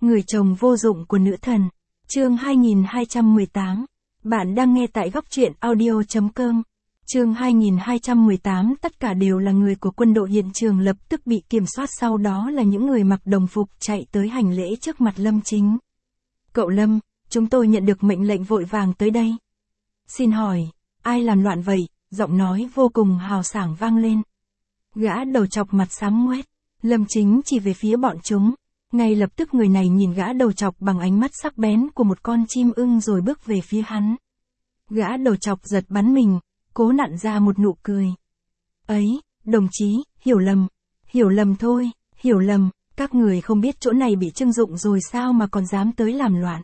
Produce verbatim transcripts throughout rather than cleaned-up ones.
Người chồng vô dụng của nữ thần. Chương hai nghìn hai trăm mười tám. Bạn đang nghe tại góc truyện audio chấm com. Chương hai nghìn hai trăm mười tám. Tất cả đều là người của quân đội. Hiện trường lập tức bị kiểm soát, sau đó là những người mặc đồng phục chạy tới hành lễ trước mặt Lâm Chính. Cậu Lâm, chúng tôi nhận được mệnh lệnh vội vàng tới đây. Xin hỏi, ai làm loạn vậy? Giọng nói vô cùng hào sảng vang lên. Gã đầu chọc mặt xám ngoét. Lâm Chính chỉ về phía bọn chúng. Ngay lập tức người này nhìn gã đầu chọc bằng ánh mắt sắc bén của một con chim ưng rồi bước về phía hắn. Gã đầu chọc giật bắn mình, cố nặn ra một nụ cười. Ấy, đồng chí, hiểu lầm, hiểu lầm thôi, hiểu lầm, các người không biết chỗ này bị trưng dụng rồi sao mà còn dám tới làm loạn.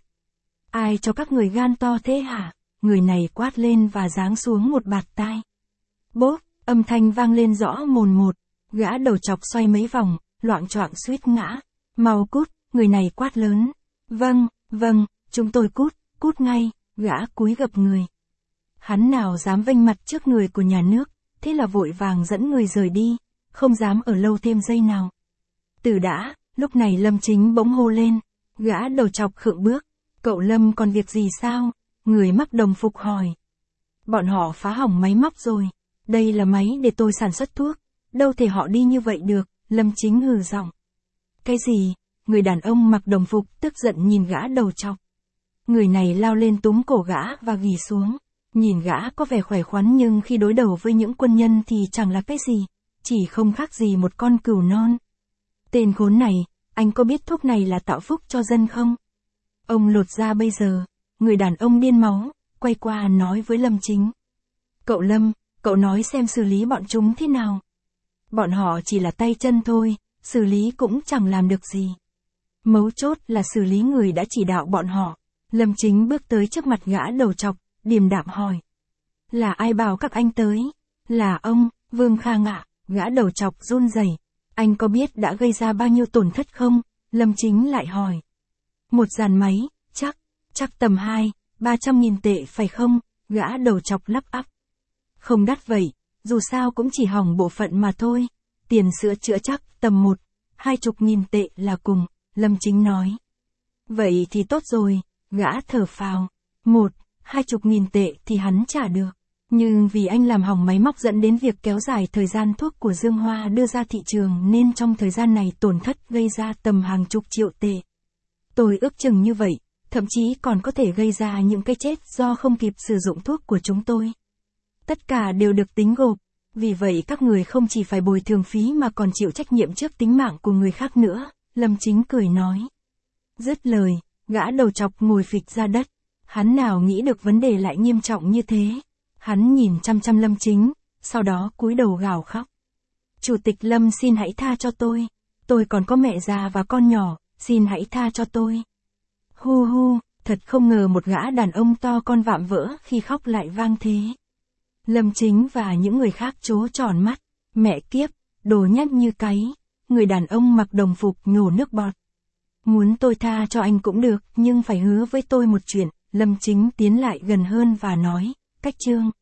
Ai cho các người gan to thế hả? Người này quát lên và giáng xuống một bạt tai. Bốp, âm thanh vang lên rõ mồn một, gã đầu chọc xoay mấy vòng, loạng choạng suýt ngã. Mau cút, người này quát lớn. Vâng, vâng, chúng tôi cút, cút ngay, gã cúi gập người. Hắn nào dám vênh mặt trước người của nhà nước, thế là vội vàng dẫn người rời đi, không dám ở lâu thêm giây nào. Từ đã, lúc này Lâm Chính bỗng hô lên, gã đầu chọc khựng bước. Cậu Lâm còn việc gì sao? Người mặc đồng phục hỏi. Bọn họ phá hỏng máy móc rồi, đây là máy để tôi sản xuất thuốc, đâu thể họ đi như vậy được, Lâm Chính hừ giọng. Cái gì? Người đàn ông mặc đồng phục tức giận nhìn gã đầu chọc. Người này lao lên túm cổ gã và ghì xuống. Nhìn gã có vẻ khỏe khoắn nhưng khi đối đầu với những quân nhân thì chẳng là cái gì, chỉ không khác gì một con cừu non. Tên khốn này, anh có biết thuốc này là tạo phúc cho dân không? Ông lột ra bây giờ. Người đàn ông điên máu, quay qua nói với Lâm Chính. Cậu Lâm, cậu nói xem xử lý bọn chúng thế nào? Bọn họ chỉ là tay chân thôi, xử lý cũng chẳng làm được gì. Mấu chốt là xử lý người đã chỉ đạo bọn họ. Lâm Chính bước tới trước mặt gã đầu chọc, điềm đạm hỏi. Là ai bảo các anh tới? Là ông, Vương Khang ạ. Gã đầu chọc run rẩy. Anh có biết đã gây ra bao nhiêu tổn thất không? Lâm Chính lại hỏi. Một dàn máy, chắc, chắc tầm hai, ba trăm nghìn tệ phải không? Gã đầu chọc lắp ắp. Không đắt vậy, dù sao cũng chỉ hỏng bộ phận mà thôi. Tiền sửa chữa chắc tầm một, hai chục nghìn tệ là cùng, Lâm Chính nói. Vậy thì tốt rồi, gã thở phào. Một, hai chục nghìn tệ thì hắn trả được. Nhưng vì anh làm hỏng máy móc dẫn đến việc kéo dài thời gian thuốc của Dương Hoa đưa ra thị trường nên trong thời gian này tổn thất gây ra tầm hàng chục triệu tệ. Tôi ước chừng như vậy, thậm chí còn có thể gây ra những cái chết do không kịp sử dụng thuốc của chúng tôi. Tất cả đều được tính gộp. Vì vậy các người không chỉ phải bồi thường phí mà còn chịu trách nhiệm trước tính mạng của người khác nữa, Lâm Chính cười nói. Dứt lời, gã đầu chọc ngồi phịch ra đất. Hắn nào nghĩ được vấn đề lại nghiêm trọng như thế. Hắn nhìn chăm chăm Lâm Chính, sau đó cúi đầu gào khóc. Chủ tịch Lâm xin hãy tha cho tôi. Tôi còn có mẹ già và con nhỏ, xin hãy tha cho tôi. Hu hu, thật không ngờ một gã đàn ông to con vạm vỡ khi khóc lại vang thế. Lâm Chính và những người khác trố tròn mắt. Mẹ kiếp, đồ nhách như cáy. Người đàn ông mặc đồng phục nhổ nước bọt. Muốn tôi tha cho anh cũng được, nhưng phải hứa với tôi một chuyện. Lâm Chính tiến lại gần hơn và nói, cách chương.